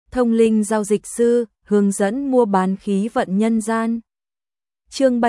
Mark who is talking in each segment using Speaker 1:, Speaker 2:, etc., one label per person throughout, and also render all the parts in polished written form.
Speaker 1: Thông linh giao dịch sư, hướng dẫn mua bán khí vận nhân gian. Chương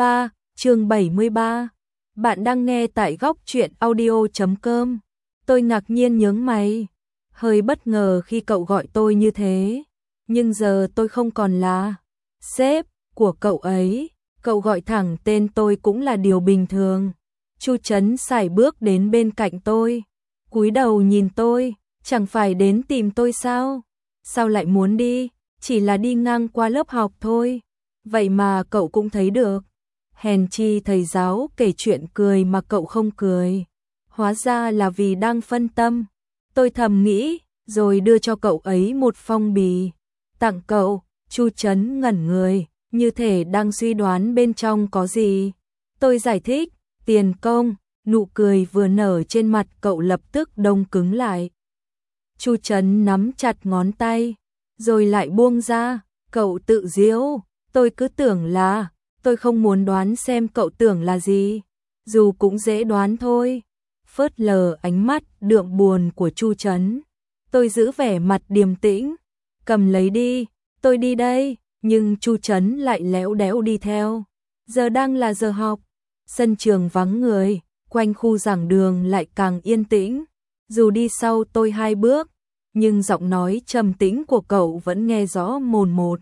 Speaker 1: 73. Bạn đang nghe tại góc truyện audio.com. Tôi ngạc nhiên nhướng mày, hơi bất ngờ khi cậu gọi tôi như thế, nhưng giờ tôi không còn là sếp của cậu ấy, cậu gọi thẳng tên tôi cũng là điều bình thường. Chu Trấn sải bước đến bên cạnh tôi, cúi đầu nhìn tôi, chẳng phải đến tìm tôi sao? Sao lại muốn đi? Chỉ là đi ngang qua lớp học thôi. Vậy mà cậu cũng thấy được. Hèn chi thầy giáo kể chuyện cười mà cậu không cười. Hóa ra là vì đang phân tâm. Tôi thầm nghĩ, rồi đưa cho cậu ấy một phong bì. Tặng cậu. Chu Trấn ngẩn người, như thể đang suy đoán bên trong có gì. Tôi giải thích, tiền công. Nụ cười vừa nở trên mặt cậu lập tức đông cứng lại. Chu Trấn nắm chặt ngón tay, rồi lại buông ra, cậu tự giễu, tôi cứ tưởng là, tôi không muốn đoán xem cậu tưởng là gì, dù cũng dễ đoán thôi. Phớt lờ ánh mắt đượm buồn của Chu Trấn, tôi giữ vẻ mặt điềm tĩnh, cầm lấy đi, tôi đi đây, nhưng Chu Trấn lại léo đéo đi theo. Giờ đang là giờ học, sân trường vắng người, quanh khu giảng đường lại càng yên tĩnh. Dù đi sau tôi 2 bước, nhưng giọng nói trầm tĩnh của cậu vẫn nghe rõ mồn một.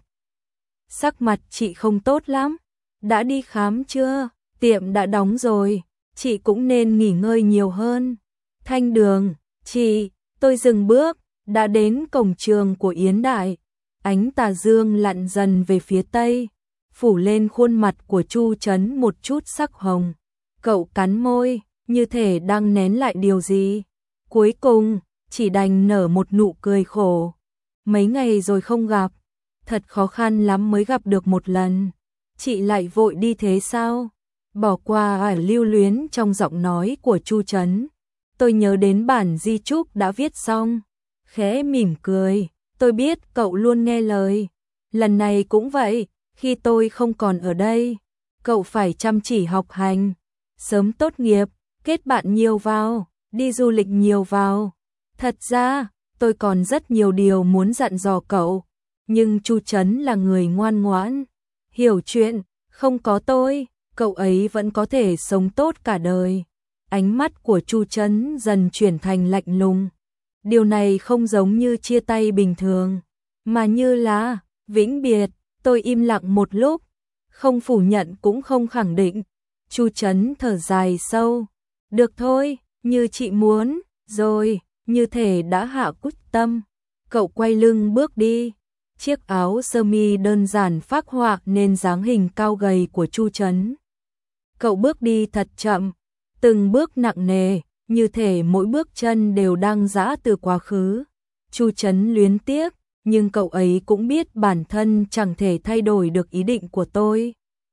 Speaker 1: Sắc mặt chị không tốt lắm. Đã đi khám chưa? Tiệm đã đóng rồi, chị cũng nên nghỉ ngơi nhiều hơn. Thanh Đường, chị, tôi dừng bước, đã đến cổng trường của Yến Đại. Ánh tà dương lặn dần về phía tây, phủ lên khuôn mặt của Chu Trấn một chút sắc hồng. Cậu cắn môi, như thể đang nén lại điều gì. Cuối cùng, chỉ đành nở một nụ cười khổ. Mấy ngày rồi không gặp, thật khó khăn lắm mới gặp được một lần. Chị lại vội đi thế sao? Bỏ qua lưu luyến trong giọng nói của Chu Trấn. Tôi nhớ đến bản di chúc đã viết xong. Khẽ mỉm cười, tôi biết cậu luôn nghe lời. Lần này cũng vậy, khi tôi không còn ở đây, cậu phải chăm chỉ học hành, sớm tốt nghiệp, kết bạn nhiều vào, đi du lịch nhiều vào. Thật ra, tôi còn rất nhiều điều muốn dặn dò cậu, nhưng Chu Trấn là người ngoan ngoãn, hiểu chuyện, không có tôi, cậu ấy vẫn có thể sống tốt cả đời. Ánh mắt của Chu Trấn dần chuyển thành lạnh lùng. Điều này không giống như chia tay bình thường, mà như là vĩnh biệt. Tôi im lặng một lúc, không phủ nhận cũng không khẳng định. Chu Trấn thở dài sâu. Được thôi, như chị muốn, rồi, như thể đã hạ quyết tâm. Cậu quay lưng bước đi. Chiếc áo sơ mi đơn giản phác họa nên dáng hình cao gầy của Chu Trấn. Cậu bước đi thật chậm, từng bước nặng nề, như thể mỗi bước chân đều đang giã từ quá khứ. Chu Trấn luyến tiếc, nhưng cậu ấy cũng biết bản thân chẳng thể thay đổi được ý định của tôi.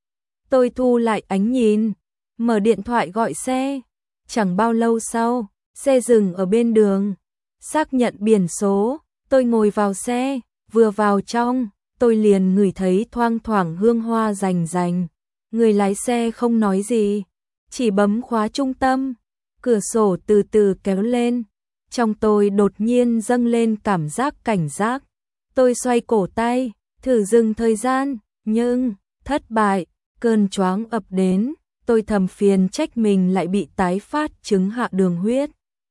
Speaker 1: Tôi thu lại ánh nhìn, mở điện thoại gọi xe. Chẳng bao lâu sau, xe dừng ở bên đường. Xác nhận biển số, tôi ngồi vào xe, vừa vào trong, tôi liền ngửi thấy thoang thoảng hương hoa rành rành. Người lái xe không nói gì, chỉ bấm khóa trung tâm. Cửa sổ từ từ kéo lên, trong tôi đột nhiên dâng lên cảm giác cảnh giác. Tôi xoay cổ tay, thử dừng thời gian, nhưng thất bại, cơn choáng ập đến. Tôi thầm phiền trách mình lại bị tái phát chứng hạ đường huyết.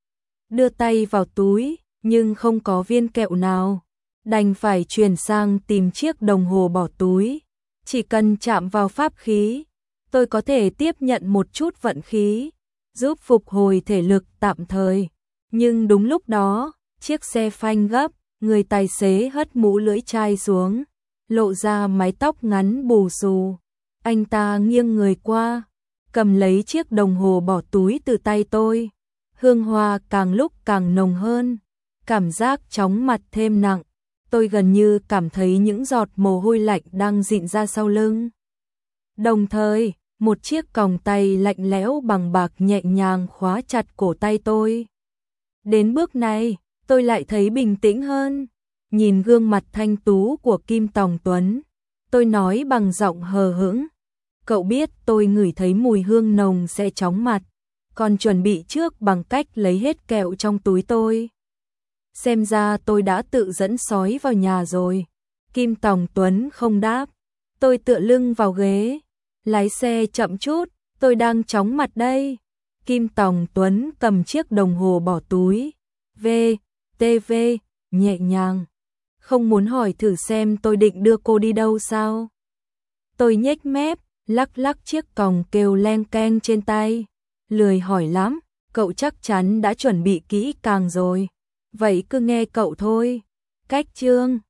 Speaker 1: Đưa tay vào túi, nhưng không có viên kẹo nào. Đành phải chuyển sang tìm chiếc đồng hồ bỏ túi. Chỉ cần chạm vào pháp khí, tôi có thể tiếp nhận một chút vận khí, giúp phục hồi thể lực tạm thời. Nhưng đúng lúc đó, chiếc xe phanh gấp, người tài xế hất mũ lưỡi chai xuống, lộ ra mái tóc ngắn bù xù. Anh ta nghiêng người qua, cầm lấy chiếc đồng hồ bỏ túi từ tay tôi. Hương hoa càng lúc càng nồng hơn, cảm giác chóng mặt thêm nặng. Tôi gần như cảm thấy những giọt mồ hôi lạnh đang rịn ra sau lưng. Đồng thời, một chiếc còng tay lạnh lẽo bằng bạc nhẹ nhàng khóa chặt cổ tay tôi. Đến bước này, tôi lại thấy bình tĩnh hơn. Nhìn gương mặt thanh tú của Kim Tòng Tuấn, tôi nói bằng giọng hờ hững. Cậu biết tôi ngửi thấy mùi hương nồng sẽ chóng mặt, còn chuẩn bị trước bằng cách lấy hết kẹo trong túi tôi. Xem ra tôi đã tự dẫn sói vào nhà rồi. Kim Tòng Tuấn không đáp. Tôi tựa lưng vào ghế. Lái xe chậm chút, tôi đang chóng mặt đây. Kim Tòng Tuấn cầm chiếc đồng hồ bỏ túi. TV, nhẹ nhàng. Không muốn hỏi thử xem tôi định đưa cô đi đâu sao? Tôi nhếch mép, lắc lắc chiếc còng kêu leng keng trên tay. Lười hỏi lắm, cậu chắc chắn đã chuẩn bị kỹ càng rồi. Vậy cứ nghe cậu thôi. Cách chương